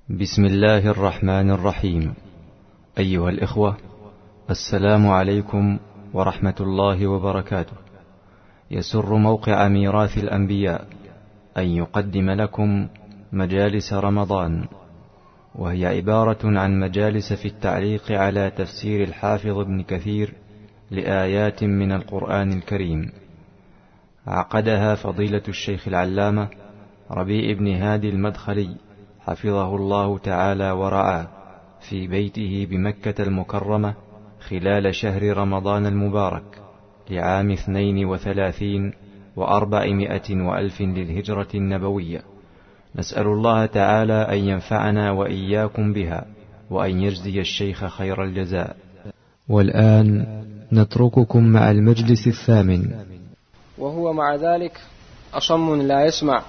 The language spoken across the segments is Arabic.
بسم الله الرحمن الرحيم. أيها الإخوة، السلام عليكم ورحمة الله وبركاته. يسر موقع ميراث الأنبياء أن يقدم لكم مجالس رمضان، وهي عبارة عن مجالس في التعليق على تفسير الحافظ ابن كثير لآيات من القرآن الكريم. عقدها فضيلة الشيخ العلامة ربيع بن هادي المدخلي حفظه الله تعالى ورعاه في بيته بمكة المكرمة خلال شهر رمضان المبارك لعام 32 و400 وألف للهجرة النبوية. نسأل الله تعالى أن ينفعنا وإياكم بها، وأن يجزي الشيخ خير الجزاء. والآن نترككم مع المجلس الثامن. وهو مع ذلك أصم لا يسمع،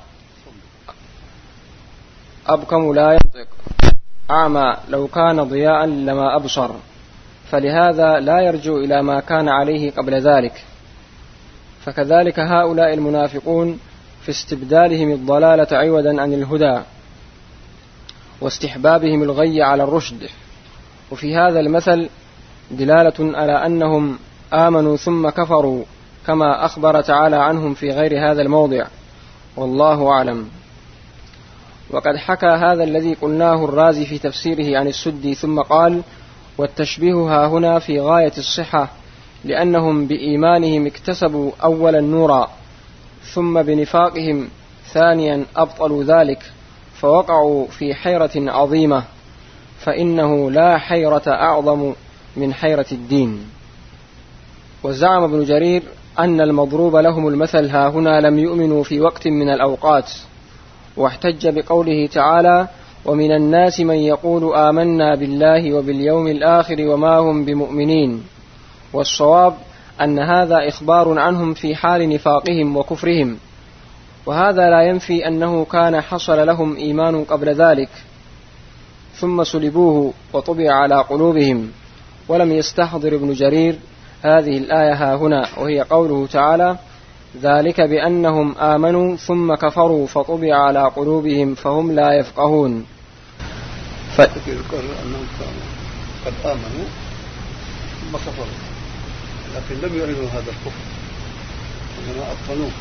أبكم لا ينطق، أعمى لو كان ضياء لما أبصر، فلهذا لا يرجو إلى ما كان عليه قبل ذلك. فكذلك هؤلاء المنافقون في استبدالهم الضلالة عودا عن الهدى واستحبابهم الغي على الرشد. وفي هذا المثل دلالة على أنهم آمنوا ثم كفروا، كما أخبر تعالى عنهم في غير هذا الموضع، والله أعلم. وقد حكى هذا الذي قلناه الرازي في تفسيره عن السدي، ثم قال: والتشبيه ها هنا في غاية الصحة، لأنهم بإيمانهم اكتسبوا أولا نورا، ثم بنفاقهم ثانيا أبطلوا ذلك، فوقعوا في حيرة عظيمة، فإنه لا حيرة أعظم من حيرة الدين. وزعم ابن جرير أن المضروب لهم المثل ها هنا لم يؤمنوا في وقت من الأوقات، واحتج بقوله تعالى: ومن الناس من يقول آمنا بالله وباليوم الآخر وما هم بمؤمنين. والصواب أن هذا إخبار عنهم في حال نفاقهم وكفرهم، وهذا لا ينفي أنه كان حصل لهم إيمان قبل ذلك ثم سلبوه وطبع على قلوبهم. ولم يستحضر ابن جرير هذه الآية ها هنا، وهي قوله تعالى: ذلك بأنهم آمنوا ثم كفروا فطبع على قلوبهم فهم لا يفقهون. يذكر أنهم كانوا قد آمنوا ثم كفروا، لكن لم يعلنوا هذا الكفر، إنما أبطلوه.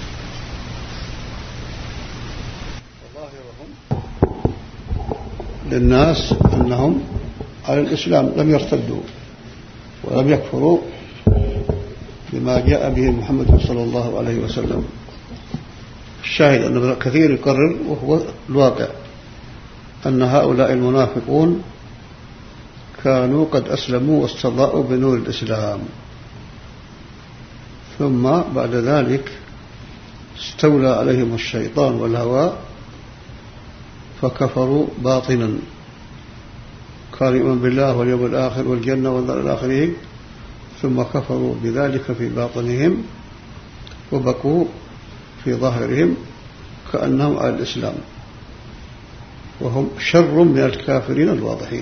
وظاهرهم للناس أنهم على الإسلام لم يرتدوا ولم يكفروا بما جاء به محمد صلى الله عليه وسلم. الشاهد أن ابن كثير يقرر، وهو الواقع، أن هؤلاء المنافقون كانوا قد أسلموا واستضاءوا بنور الإسلام، ثم بعد ذلك استولى عليهم الشيطان والهوى فكفروا باطنا، كانوا يؤمنون بالله واليوم الآخر والجنة والدار الآخرين، ثم كفروا بذلك في باطنهم وبقوا في ظاهرهم كأنهم على الإسلام، وهم شر من الكافرين الواضحين.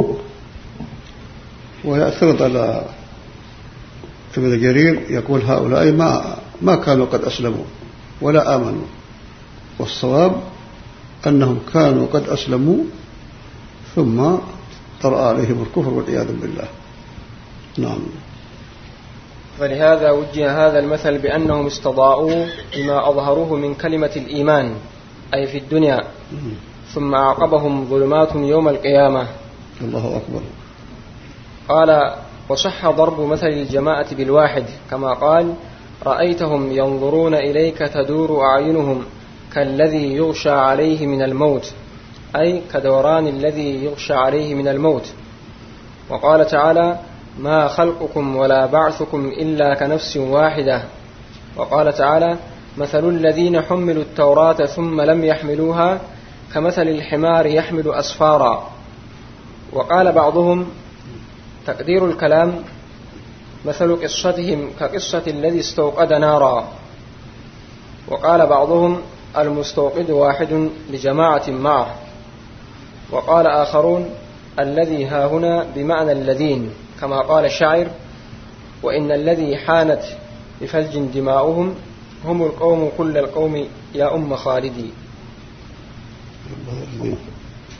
ويعترض على ابن جرير يقول هؤلاء ما كانوا قد أسلموا ولا آمنوا، والصواب أنهم كانوا قد أسلموا ثم طرأ عليهم الكفر والعياذ بالله. نعم. فلهذا وجه هذا المثل بأنهم استضاءوا بما أظهروه من كلمة الإيمان أي في الدنيا، ثم أعقبهم ظلمات يوم القيامة. الله أكبر. قال: وصح ضرب مثل الجماعة بالواحد، كما قال: رأيتهم ينظرون إليك تدور أعينهم كالذي يغشى عليه من الموت، أي كدوران الذي يغشى عليه من الموت. وقال تعالى: ما خلقكم ولا بعثكم إلا كنفس واحدة. وقال تعالى: مثل الذين حملوا التوراة ثم لم يحملوها كمثل الحمار يحمل أسفارا. وقال بعضهم: تقدير الكلام مثل قصتهم كقصة الذي استوقد نارا. وقال بعضهم: المستوقد واحد لجماعة معه. وقال آخرون: الذي ها هنا بمعنى الذين، كما قال الشاعر: وإن الذي حانت بفلج دماؤهم هم القوم كل القوم يا أم خالدي.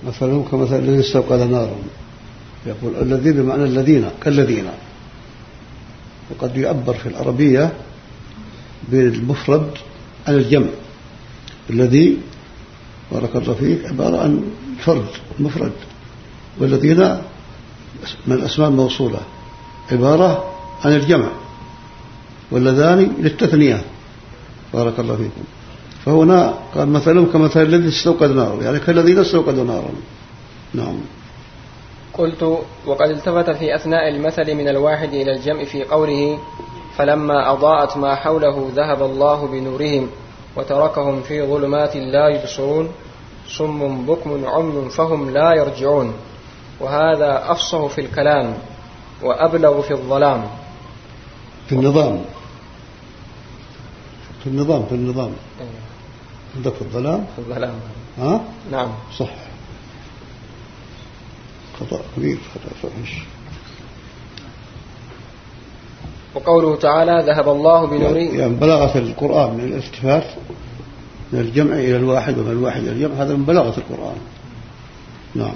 مثلهم كمثل الذي استوقد نارا. يقول الذي بمعنى الذين كالذين. وقد يعبر في العربية بالمفرد عن الجمع. الذي بارك الله فيك عبارة عن فرد مفرد، والذين من الأسماء الموصولة عبارة عن الجمع، واللذان للتثنية بارك الله فيكم. فهنا قال مثلهم كمثل الذي استوقد نارا، يعني كالذين استوقدوا نارا. نعم. قلت: وقد التفت في أثناء المثل من الواحد إلى الجمع في قوله: فلما أضاءت ما حوله ذهب الله بنورهم وتركهم في ظلمات لا يبصرون صم بكم عمي فهم لا يرجعون. وهذا أفصح في الكلام وأبلغ في الظلام. في النظام عندك في الظلام. ها؟ نعم صح. خطأ كبير، خطأ فاحش. وقوله تعالى: ذهب الله بنورهم، يعني بلاغة القرآن من الالتفات من الجمع إلى الواحد ومن الواحد إلى الجمع، هذا من بلاغة القرآن. نعم.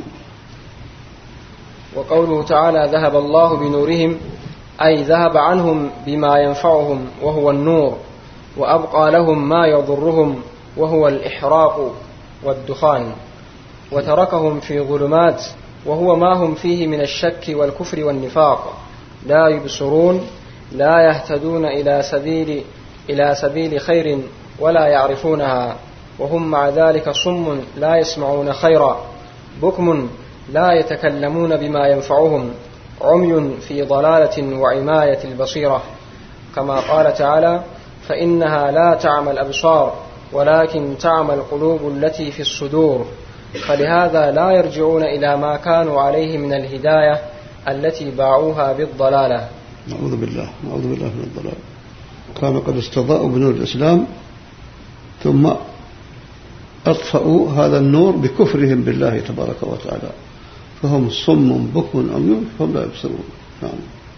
وقوله تعالى: ذهب الله بنورهم، أي ذهب عنهم بما ينفعهم وهو النور، وأبقى لهم ما يضرهم وهو الإحراق والدخان، وتركهم في ظلمات وهو ما هم فيه من الشك والكفر والنفاق لا يبصرون لا يهتدون إلى سبيل خير ولا يعرفونها، وهم مع ذلك صم لا يسمعون خيرا، بكم لا يتكلمون بما ينفعهم، عمي في ضلالة وعماية البصيرة، كما قال تعالى: فإنها لا تعمى الأبصار ولكن تعمى القلوب التي في الصدور. فلهذا لا يرجعون إلى ما كانوا عليه من الهداية التي باعوها بالضلالة. نعوذ بالله من الضلال. كانوا قد استضاءوا بنور الإسلام ثم أطفأوا هذا النور بكفرهم بالله تبارك وتعالى، فهم صم بكم عمي فهم لا يبصرون. نعم.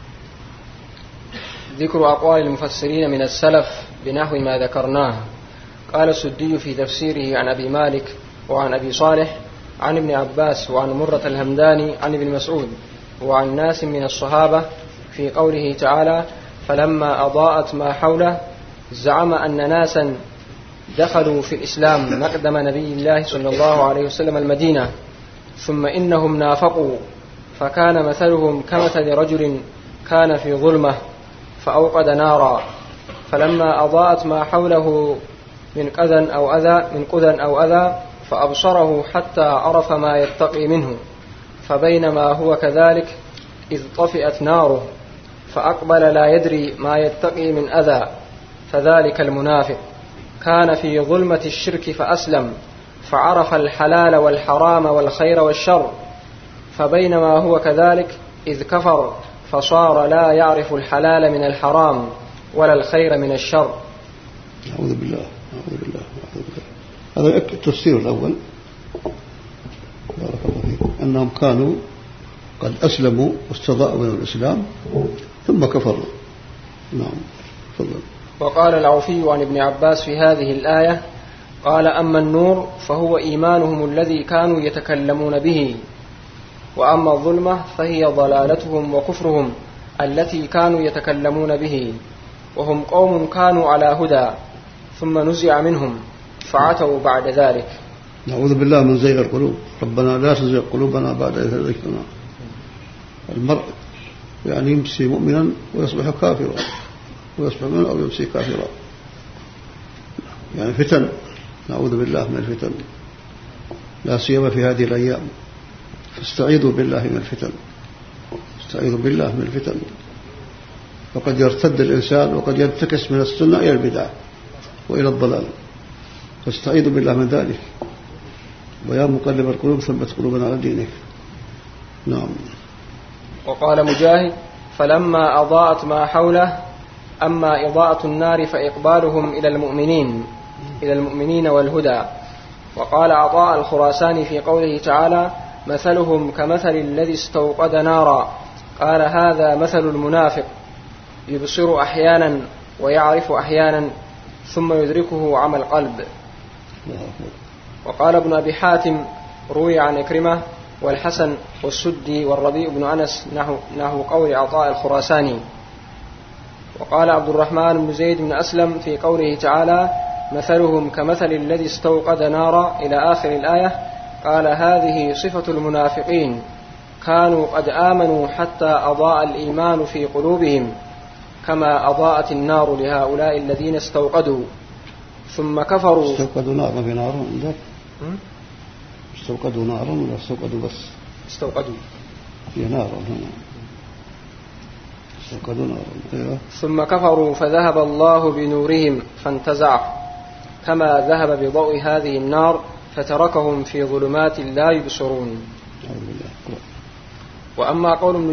ذكر أقوال المفسرين من السلف بنحو ما ذكرناه. قال السدي في تفسيره عن أبي مالك وعن أبي صالح عن ابن عباس وعن مرة الهمداني عن ابن مسعود وعن ناس من الصحابة في قوله تعالى: فلما أضاءت ما حوله، زعم أن ناسا دخلوا في الإسلام مقدم نبي الله صلى الله عليه وسلم المدينة، ثم إنهم نافقوا، فكان مثلهم كمثل رجل كان في ظلمة فأوقد نارا، فلما أضاءت ما حوله من قذى أو أذى فأبصره حتى عرف ما يتقي منه، فبينما هو كذلك إذ طفئت ناره فأقبل لا يدري ما يتقي من أذى، فذلك المنافق كان في ظلمة الشرك فأسلم فعرف الحلال والحرام والخير والشر، فبينما هو كذلك إذ كفر فصار لا يعرف الحلال من الحرام ولا الخير من الشر. أعوذ بالله. هذا التفسير الأول بارك الله فيكم، أنهم كانوا قد أسلموا واستضاءوا من الإسلام ثم كفروا. نعم. تفضل. وقال العوفي عن ابن عباس في هذه الآية: قال: أما النور فهو إيمانهم الذي كانوا يتكلمون به، وأما الظلمة فهي ضلالتهم وكفرهم التي كانوا يتكلمون به، وهم قوم كانوا على هدى ثم نزع منهم فعتوا بعد ذلك. نعوذ بالله من زيغ القلوب. ربنا لا تزغ قلوبنا بعد إذ هديتنا. المرء يعني يمسي مؤمنا ويصبح كافرا، ويصبح مؤمنا أو يمسي كافرا، يعني فتن. نعوذ بالله من الفتن، لا سيما في هذه الأيام، فاستعيذوا بالله من الفتن، استعيذوا بالله من الفتن. فقد يرتد الإنسان وقد ينتكس من السنة إلى البدع وإلى الضلال، فاستعيذوا بالله من ذلك. ويا مقلب القلوب ثبت قلوبنا على دينك. نعم. وقال مجاهد: فلما أضاءت ما حوله، أما إضاءة النار فإقبالهم إلى المؤمنين والهدى. وقال عطاء الخراساني في قوله تعالى: مثلهم كمثل الذي استوقد نارا، قال: هذا مثل المنافق، يبصر أحيانا ويعرف أحيانا ثم يدركه عمى القلب. وقال ابن أبي حاتم: روي عن إكرمة والحسن والسدي والربيع بن أنس نحو قول عطاء الخراساني. وقال عبد الرحمن بن زيد بن أسلم في قوله تعالى مثلهم كمثل الذي استوقد نارا إلى آخر الآية، قال هذه صفة المنافقين، كانوا قد آمنوا حتى أضاء الإيمان في قلوبهم كما أضاءت النار لهؤلاء الذين استوقدوا ثم كفروا. استوقدوا نار، ما في نار عندك؟ استوقدوا نارا ولا استوقدوا بس؟ استوقدوا في نار هنا. استوقدوا نارا. أيوة. ثم كفروا فذهب الله بنورهم فانتزع كما ذهب بضوء هذه النار فتركهم في ظلمات لا يبصرون. وأما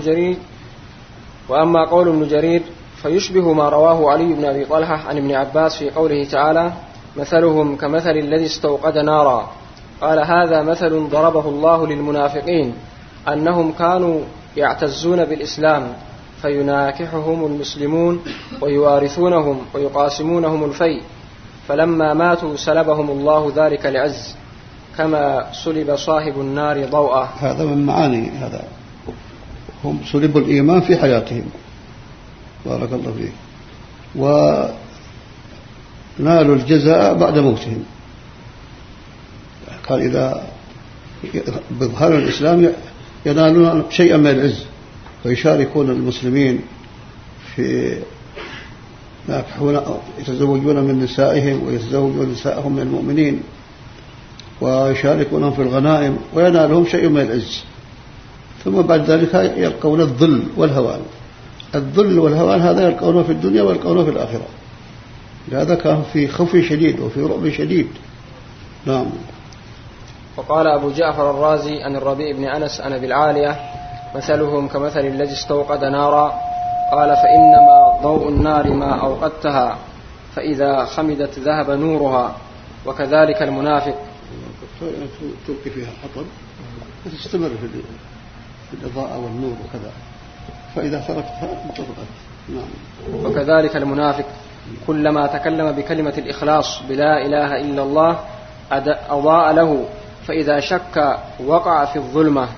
قول ابن جرير فيشبه ما رواه علي بن أبي طلحة عن ابن عباس في قوله تعالى مثلهم كمثل الذي استوقد نارا، قال هذا مثل ضربه الله للمنافقين أنهم كانوا يعتزون بالإسلام فيناكحهم المسلمون ويوارثونهم ويقاسمونهم الفيء، فلما ماتوا سلبهم الله ذلك العز كما سلب صاحب النار ضوءه. هذا من معاني هذا، هم سلبوا الإيمان في حياتهم، بارك الله فيك، ونالوا الجزاء بعد موتهم. قال إذا بظهر الإسلام ينالون شيئا من العز ويشاركون المسلمين في يتزوجون من نسائهم ويتزوجون نسائهم من المؤمنين ويشاركونهم في الغنائم وينالهم شيء من العز، ثم بعد ذلك يلقون الذل والهوان. الذل والهوان هذا يلقونه في الدنيا ويلقونه في الآخرة، لهذا كان في خوف شديد وفي رعب شديد. نعم. وقال أبو جعفر الرازي عن الربيع بن أنس عن أبي العالية مثلهم كمثل الذي استوقد نارا، قال فإنما ضوء النار ما أوقدتها فإذا خمدت ذهب نورها، وكذلك المنافق. تلقي فيها حطب وتستمر في الإضاءة والنور وكذا، فإذا تركتها انطفأت. نعم. وكذلك المنافق كلما تكلم بكلمة الإخلاص بلا إله إلا الله أضاء له، فإذا شك وقع في الظلمة.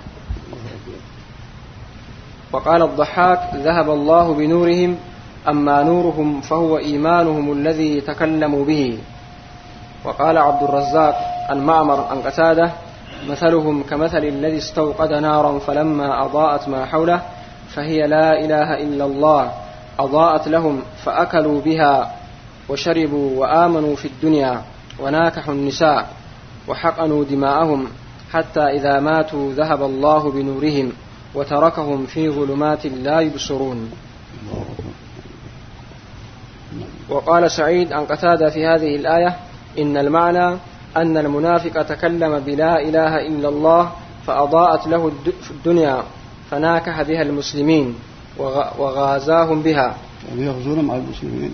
وقال الضحاك ذهب الله بنورهم، أما نورهم فهو إيمانهم الذي تكلموا به. وقال عبد الرزاق عن معمر عن قتادة مثلهم كمثل الذي استوقد نارا فلما أضاءت ما حوله فهي لا إله إلا الله أضاءت لهم فأكلوا بها وشربوا وآمنوا في الدنيا وناكحوا النساء وحقنوا دماءهم حتى إذا ماتوا ذهب الله بنورهم وتركهم في ظلمات لا يبصرون. وقال سعيد عن قتادة في هذه الآية إن المعنى أن المنافق تكلم بلا إله إلا الله فأضاءت له الدنيا فناكح بها المسلمين وغازاهم بها، يعني يغزون مع المسلمين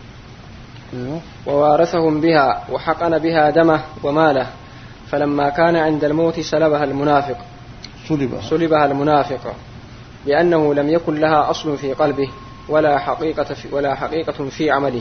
ووارثهم بها وحقن بها دمه وماله، فلما كان عند الموت سلبها المنافق لأنه لم يكن لها أصل في قلبه ولا حقيقة في عمله،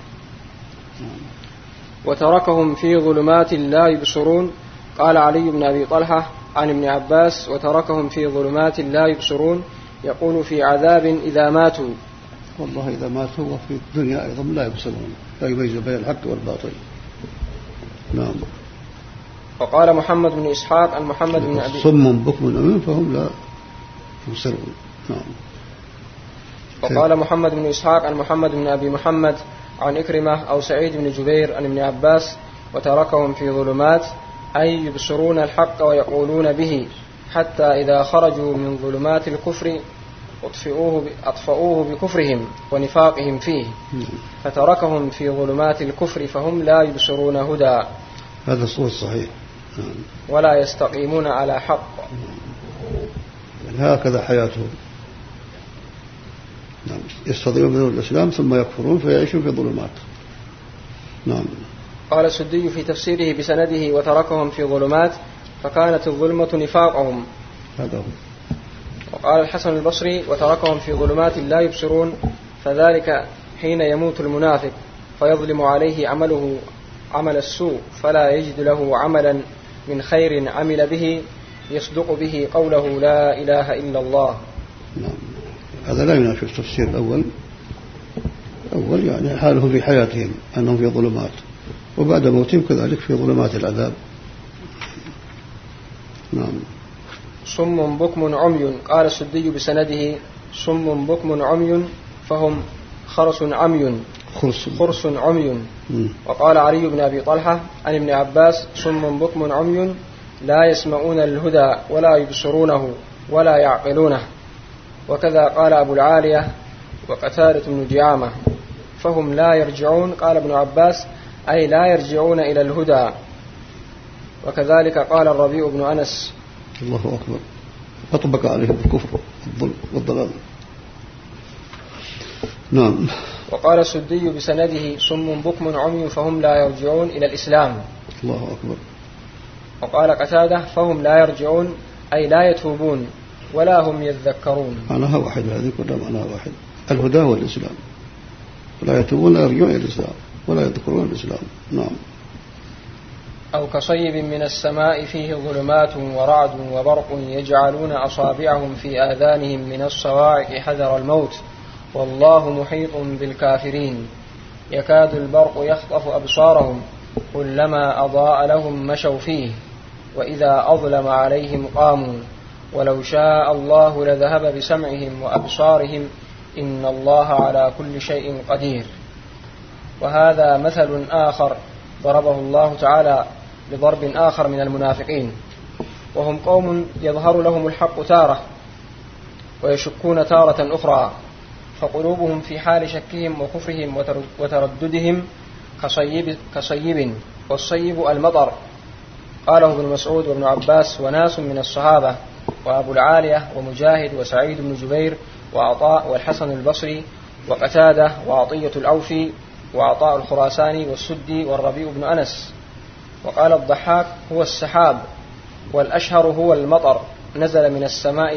وتركهم في ظلمات لا يبصرون. قال علي بن أبي طلحة عن ابن عباس وتركهم في ظلمات لا يبصرون، يقول في عذاب إذا ماتوا. والله إذا ماتوا وفي الدنيا أيضا لا يبصرون، لا يميز بين الحق والباطل. نعم. وقال محمد بن إسحاق عن محمد بن أبي صم بكم أمين فهم لا يبصرون. نعم. وقال محمد بن إسحاق عن محمد بن أبي محمد عن إكرمة أو سعيد بن جبير عن ابن عباس وتركهم في ظلمات أي يبصرون الحق ويقولون به حتى إذا خرجوا من ظلمات الكفر أطفأوه بكفرهم ونفاقهم فيه فتركهم في ظلمات الكفر فهم لا يبصرون هدى. هذا الصوت صحيح. ولا يستقيمون على حق. هكذا حياتهم. نعم. يستضيعون من الإسلام ثم يكفرون فيعيشون في ظلمات. نعم. قال السدي في تفسيره بسنده وتركهم في ظلمات فكانت الظلمة نفاقهم. هذا هو. وقال الحسن البصري وتركهم في ظلمات لا يبصرون فذلك حين يموت المنافق فيظلم عليه عمله عمل السوء فلا يجد له عملا من خير عمل به يصدق به قوله لا إله إلا الله. نعم. هذا لا ينافي التفسير الأول يعني حالهم في حياتهم أنهم في ظلمات، وبعد موتهم كذلك في ظلمات العذاب. نعم. صم بكم عمي. قال السدي بسنده صم بكم عمي فهم خرس عمي. وقال علي بن أبي طلحة عن ابن عباس صم بكم عمي لا يسمعون الهدى ولا يبصرونه ولا يعقلونه. وكذا قال أبو العالية وقتادة بن دعامة فهم لا يرجعون. قال ابن عباس أي لا يرجعون إلى الهدى. وكذلك قال الربيع بن أنس. الله أكبر. أطبق عليهم الكفر والضلال. نعم. وقال السدي بسنده صم بكم عمي فهم لا يرجعون إلى الإسلام. الله أكبر. وقال قتادة فهم لا يرجعون أي لا يتوبون ولا هم يذكرون. معناها واحد، هذه كلها معناها واحد، الهدى والإسلام. لا يتوبون لا يرجعون إلى الإسلام ولا يذكرون الإسلام. نعم. أو كصيب من السماء فيه ظلمات ورعد وبرق يجعلون أصابعهم في آذانهم من الصواعق حذر الموت والله محيط بالكافرين يكاد البرق يخطف أبصارهم كلما أضاء لهم مشوا فيه وإذا أظلم عليهم قاموا ولو شاء الله لذهب بسمعهم وأبصارهم إن الله على كل شيء قدير. وهذا مثل آخر ضربه الله تعالى بضرب آخر من المنافقين، وهم قوم يظهر لهم الحق تارة ويشكون تارة أخرى، فقلوبهم في حال شكهم وكفرهم وترددهم كصيب، والصيب المطر. قاله ابن مسعود وابن عباس وناس من الصحابة وأبو العالية ومجاهد وسعيد بن جبير وعطاء والحسن البصري وقتادة وعطية الأوفي وعطاء الخراساني والسدي والربيع بن أنس. وقال الضحاك هو السحاب، والأشهر هو المطر نزل من السماء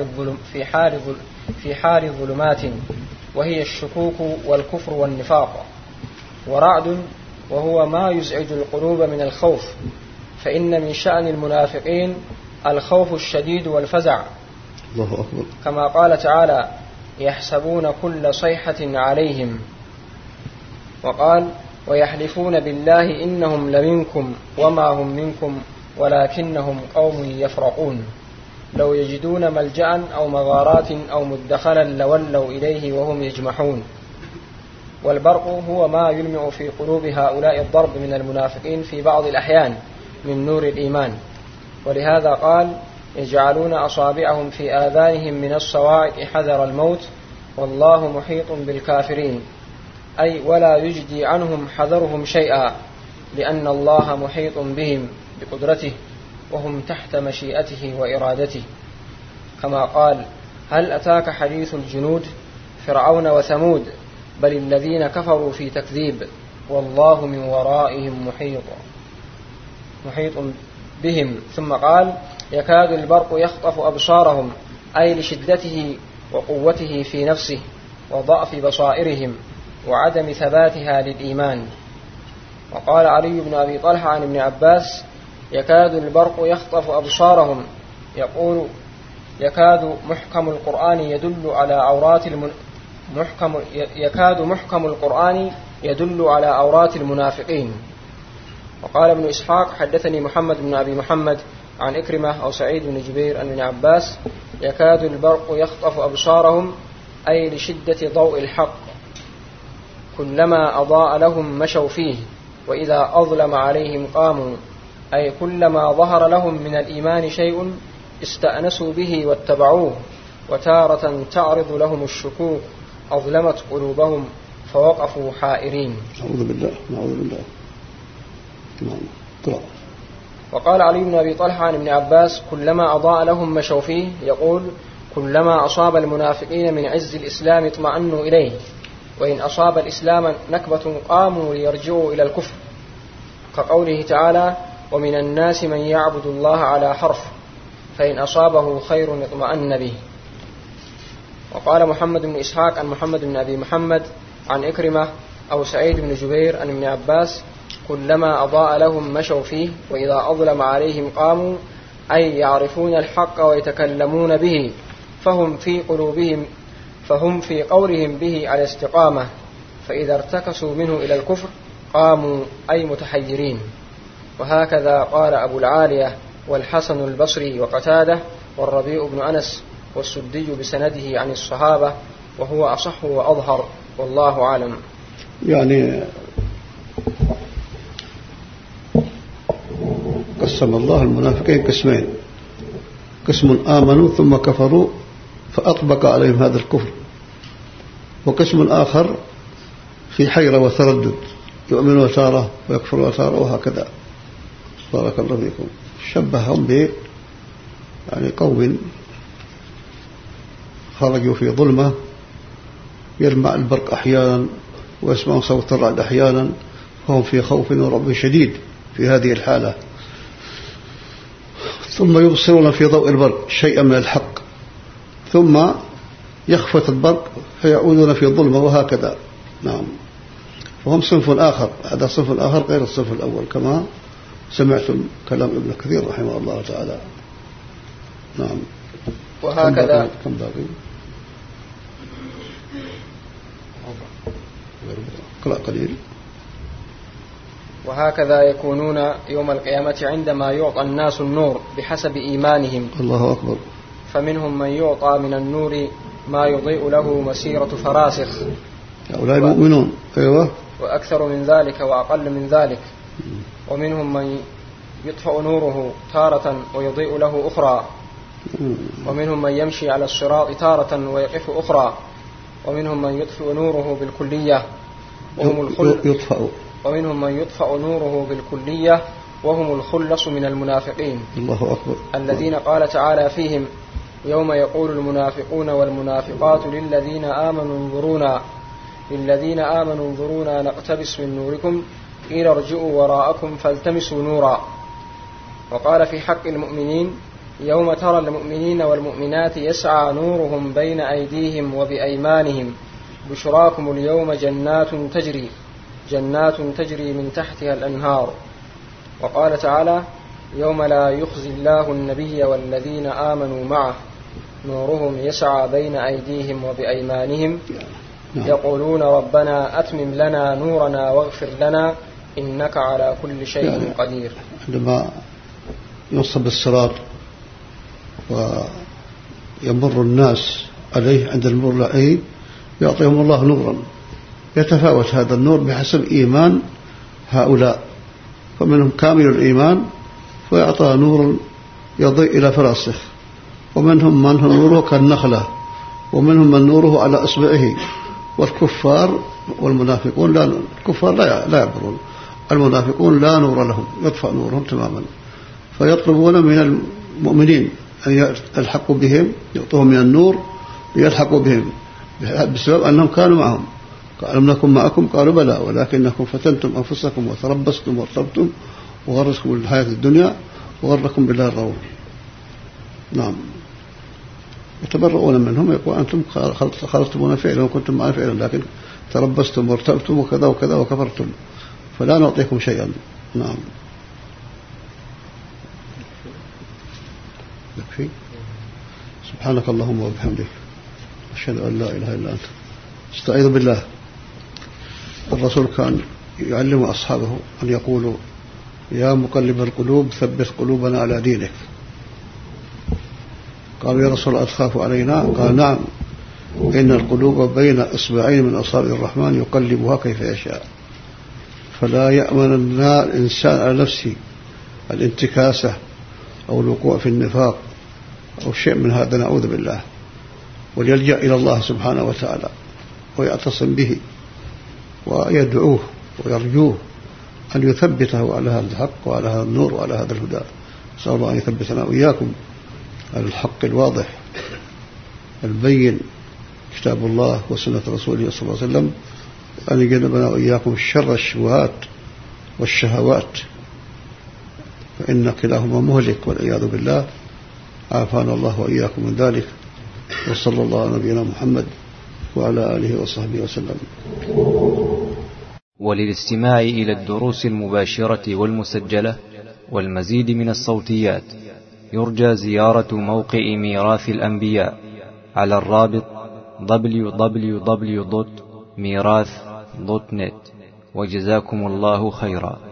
في حال ظلمات وهي الشكوك والكفر والنفاق. ورعد وهو ما يزعج القلوب من الخوف، فإن من شأن المنافقين الخوف الشديد والفزع. الله أكبر. كما قال تعالى يحسبون كل صيحة عليهم. وقال ويحلفون بالله إنهم لمنكم وما هم منكم ولكنهم قوم يفرقون لو يجدون ملجأ أو مغارات أو مدخلا لولوا إليه وهم يجمحون. والبرق هو ما يلمع في قلوب هؤلاء الضرب من المنافقين في بعض الأحيان من نور الإيمان. ولهذا قال يجعلون أصابعهم في آذانهم من الصواعق حذر الموت والله محيط بالكافرين، أي ولا يجدي عنهم حذرهم شيئا لأن الله محيط بهم بقدرته وهم تحت مشيئته وإرادته. كما قال هل أتاك حديث الجنود فرعون وثمود بل الذين كفروا في تكذيب والله من ورائهم محيط بهم. ثم قال يكاد البرق يخطف أبصارهم، أي لشدته وقوته في نفسه وضعف بصائرهم وعدم ثباتها للإيمان. وقال علي بن أبي طلحة عن ابن عباس يكاد البرق يخطف أبصارهم، يقول يكاد محكم القرآن يدل على عورات المنافقين. وقال ابن إسحاق حدثني محمد بن أبي محمد عن إكرمة أو سعيد بن جبير عن ابن عباس يكاد البرق يخطف أبصارهم، أي لشدة ضوء الحق كلما أضاء لهم مشوا فيه وإذا أظلم عليهم قاموا، أي كلما ظهر لهم من الإيمان شيء استأنسوا به واتبعوه. وتارة تعرض لهم الشكوك أظلمت قلوبهم فوقفوا حائرين. نعوذ بالله. وقال علي بن أبي طلحة عن ابن عباس كلما أضاء لهم مشوا فيه، يقول كلما أصاب المنافقين من عز الإسلام اطمأنوا إليه، وإن أصاب الإسلام نكبة قاموا ليرجعوا إلى الكفر، كقوله تعالى ومن الناس من يعبد الله على حرف فإن أصابه خير اطمأن به. وقال محمد بن إسحاق عن محمد بن أبي محمد عن إكرمة أو سعيد بن جبير عن ابن عباس كلما أضاء لهم مشوا فيه وإذا أظلم عليهم قاموا، أي يعرفون الحق ويتكلمون به، فهم في قولهم به على استقامة، فإذا ارتكسوا منه إلى الكفر قاموا أي متحيرين. وهكذا قال أبو العالية والحسن البصري وقتادة والربيع بن أنس والسدي بسنده عن الصحابة، وهو أصح وأظهر، والله أعلم. يعني قسم الله المنافقين قسمين: قسم آمنوا ثم كفروا فأطبق عليهم هذا الكفر، وقسم آخر في حيرة وتردد، يؤمنوا تارة ويكفروا تارة، وهكذا. بارك الله فيكم. شبههم يعني قوم خرجوا في ظلمة يلمع البرق أحيانا ويسمعون صوت الرعد أحيانا، فهم في خوف ورعب شديد في هذه الحالة، ثم يبصرون في ضوء البرق شيئا من الحق، ثم يخفت البرق فيعودون في ظلمة، وهكذا. نعم. فهم صنف آخر، هذا صنف آخر غير الصنف الأول، كما سمعتم كلام ابن كثير رحمه الله تعالى. نعم. وهكذا كم باقي؟ قرأ قليل. وهكذا يكونون يوم القيامة عندما يعطى الناس النور بحسب إيمانهم. الله أكبر. فمنهم من يعطى من النور ما يضيء له مسيرة فراسخ، هؤلاء المؤمنون. أيوة. وأكثر من ذلك وأقل من ذلك. ومنهم من يطفأ نوره تارة ويضيء له أخرى. ومنهم من يمشي على الصراط تارة ويقف أخرى. ومنهم من يطفئ نوره بالكلية ومنهم من يطفأ نوره بالكلية وهم الخلص من المنافقين. الله أكبر. الذين قال تعالى فيهم: يوم يقول المنافقون والمنافقات للذين آمنوا انظرونا نقتبس من نوركم قيل ارجعوا وراءكم فالتمسوا نورا. وقال في حق المؤمنين: يوم ترى المؤمنين والمؤمنات يسعى نورهم بين أيديهم وبأيمانهم بشراكم اليوم جنات تجري من تحتها الأنهار. وقال تعالى: يوم لا يخزي الله النبي والذين آمنوا معه نورهم يسعى بين أيديهم وبأيمانهم يقولون ربنا أتمم لنا نورنا واغفر لنا إنك على كل شيء قدير. عندما ينصب الصراط ويمر الناس عليه عند المر عليه يعطيهم الله نورا، يتفاوت هذا النور بحسب إيمان هؤلاء، فمنهم كامل الإيمان فيعطى نور يضيء إلى فراسخ، ومنهم من نوره كالنخلة، ومنهم من نوره على أصبعه. والكفار والمنافقون الكفار لا يعبرون، المنافقون لا نور لهم، يطفأ نورهم تماما، فيطلبون من المؤمنين أن يلحقوا بهم، يعطوهم من النور ليلحقوا بهم، بسبب أنهم كانوا معهم. ألم نكن معكم؟ قالوا بلى ولكنكم فتنتم أنفسكم وتربصتم وارتبتم وغرتكم الحياة الدنيا وغركم بالله الغرور. نعم. يتبرؤون منهم، يقول أنتم خلطتمونا فعلا وكنتم معنا فعلا، لكن تربصتم وارتبتم وكذا وكذا وكفرتم فلا نعطيكم شيئا. نعم. يكفي. سبحانك اللهم وبحمدك أشهد أن لا إله إلا أنت. استعيذ بالله. الرسول كان يعلم أصحابه أن يقولوا: يا مقلب القلوب ثبت قلوبنا على دينك. قالوا: يا رسول الله أتخاف علينا؟ قال: نعم، إن القلوب بين إصبعين من أصابع الرحمن يقلبها كيف يشاء، فلا يأمن الإنسان على نفسه الانتكاسة أو الوقوع في النفاق أو شيء من هذا، نعوذ بالله، وليلجأ إلى الله سبحانه وتعالى ويعتصم به ويدعوه ويرجوه أن يثبته على هذا الحق وعلى هذا النور وعلى هذا الهدى. نسأل الله أن يثبتنا وإياكم على الحق الواضح البين، كتاب الله وسنة رسوله صلى الله عليه وسلم، أن يجنبنا وإياكم شر الشبهات والشهوات، فإن كلاهما مهلك والعياذ بالله. عافانا الله وإياكم من ذلك، وصلى الله على نبينا محمد وعلى آله وصحبه وسلم. وللاستماع إلى الدروس المباشرة والمسجلة والمزيد من الصوتيات يرجى زيارة موقع ميراث الأنبياء على الرابط www.mirath.net. وجزاكم الله خيرا.